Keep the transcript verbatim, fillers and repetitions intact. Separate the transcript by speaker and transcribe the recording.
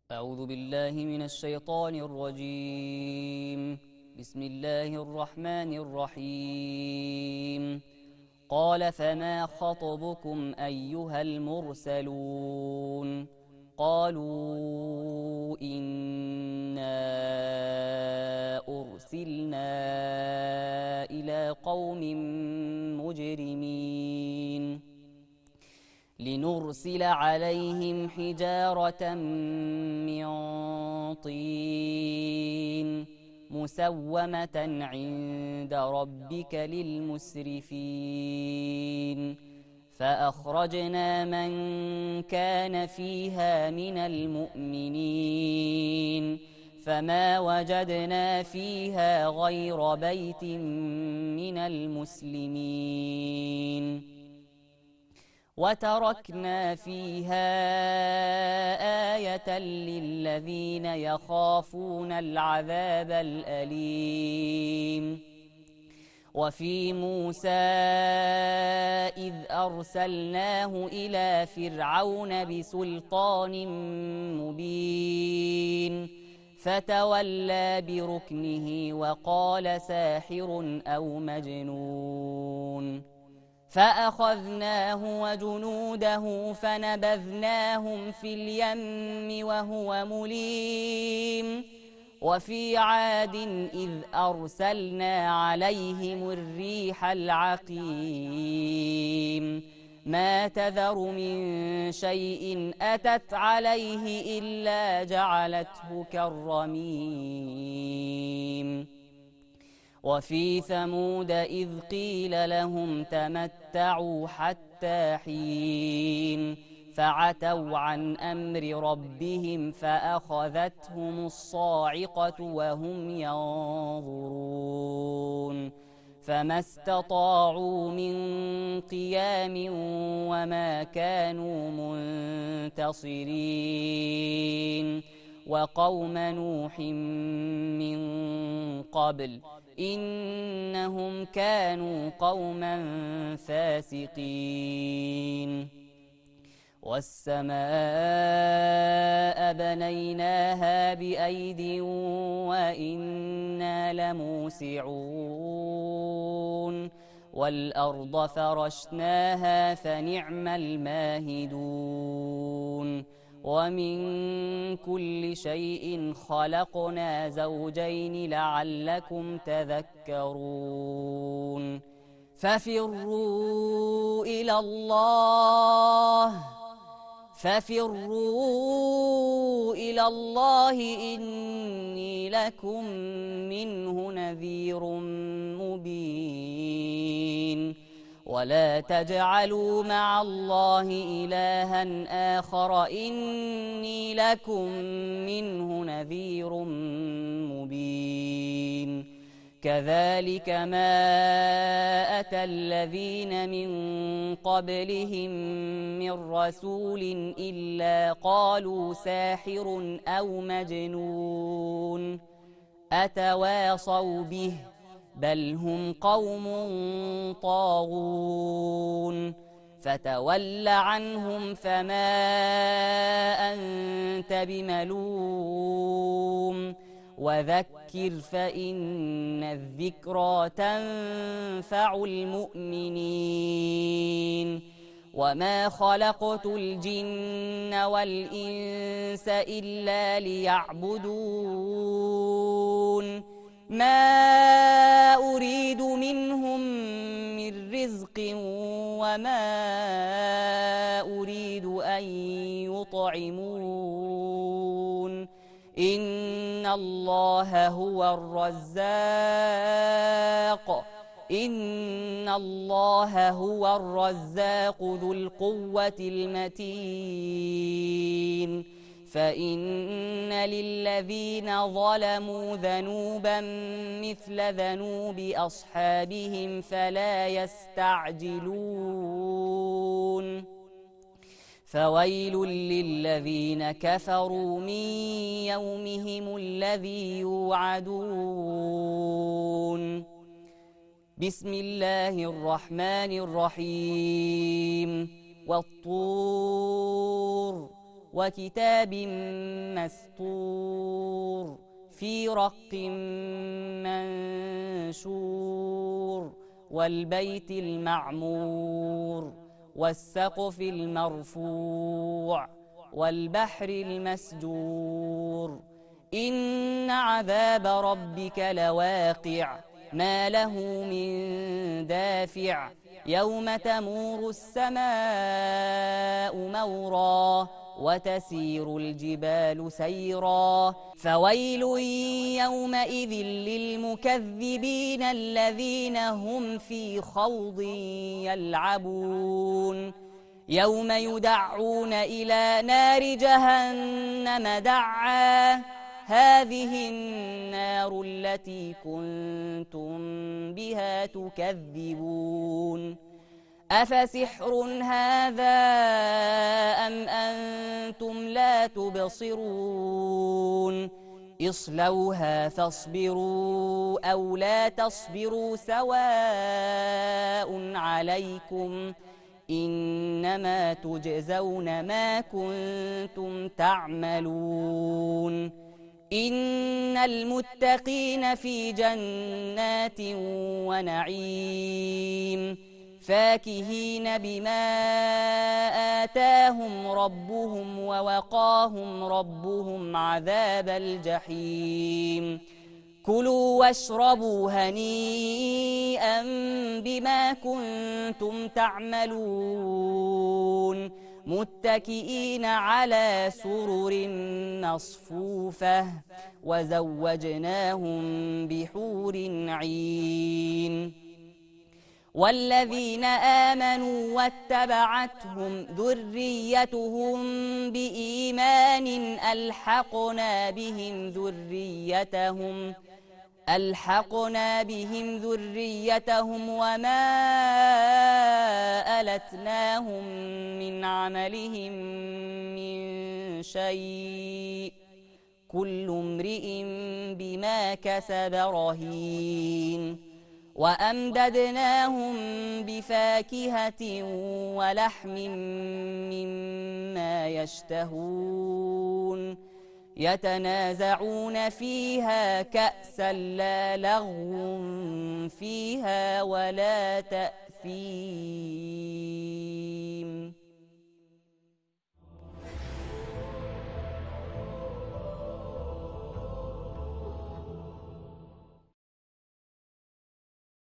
Speaker 1: أعوذ بالله من الشيطان الرجيم. بسم الله الرحمن الرحيم. قال فما خطبكم أيها المرسلون؟ قالوا إنا أرسلنا إلى قوم مجرمين لنرسل عليهم حجارة من طين مسومة عند ربك للمسرفين فأخرجنا من كان فيها من المؤمنين فما وجدنا فيها غير بيت من المسلمين وتركنا فيها آية للذين يخافون العذاب الأليم. وفي موسى إذ أرسلناه إلى فرعون بسلطان مبين فتولى بركنه وقال ساحر أو مجنون فأخذناه وجنوده فنبذناهم في اليم وهو مليم. وفي عاد إذ أرسلنا عليهم الريح العقيم ما تذر من شيء أتت عليه إلا جعلته كالرميم. وفي ثمود إذ قيل لهم تمتعوا حتى حين فعتوا عن أمر ربهم فأخذتهم الصاعقة وهم ينظرون فما استطاعوا من قيام وما كانوا منتصرين. وقوم نوح من قبل إنهم كانوا قوما فاسقين. والسماء بنيناها بأيد وإنا لموسعون والأرض فرشناها فنعم الماهدون. ومن كل شيء خلقنا زوجين لعلكم تذكرون. ففروا إلى الله ففروا إلى الله إني لكم منه نذير مبين. ولا تجعلوا مع الله إلها آخر إني لكم منه نذير مبين. كذلك ما أتى الذين من قبلهم من رسول إلا قالوا ساحر أو مجنون أتواصوا به بل هم قوم طاغون. فتول عنهم فما أنت بملوم وذكر فإن الذكرى تنفع المؤمنين. وما خلقت الجن والإنس إلا ليعبدون ما أريد منهم من رزق وما أريد أن يطعمون إن الله هو الرزاق إن الله هو الرزاق ذو القوة المتين. فإن للذين ظلموا ذنوبا مثل ذنوب أصحابهم فلا يستعجلون. فويل للذين كفروا من يومهم الذي يوعدون. بسم الله الرحمن الرحيم. والطور وكتاب مسطور في رق منشور والبيت المعمور والسقف المرفوع والبحر المسجور إن عذاب ربك لواقع ما له من دافع يوم تمور السماء مورا وتسير الجبال سيرا فويل يومئذ للمكذبين الذين هم في خوض يلعبون يوم يدعون إلى نار جهنم دعا هذه النار التي كنتم بها تكذبون أفسحر هذا أم أنتم لا تبصرون اصلوها فاصبروا أو لا تصبروا سواء عليكم إنما تجزون ما كنتم تعملون إن المتقين في جنات ونعيم فاكهين بما آتاهم ربهم ووقاهم ربهم عذاب الجحيم كلوا واشربوا هنيئا بما كنتم تعملون متكئين على سرر مصفوفة وزوجناهم بحور عين والذين آمنوا واتبعتهم ذريتهم بإيمان ألحقنا بهم ذريتهم ألحقنا بهم ذريتهم وما ألتناهم من عملهم من شيء كل امرئ بما كسب رهين وأمددناهم بفاكهة ولحم مما يشتهون يتنازعون فيها كأسا لا لغو فيها ولا تأثيم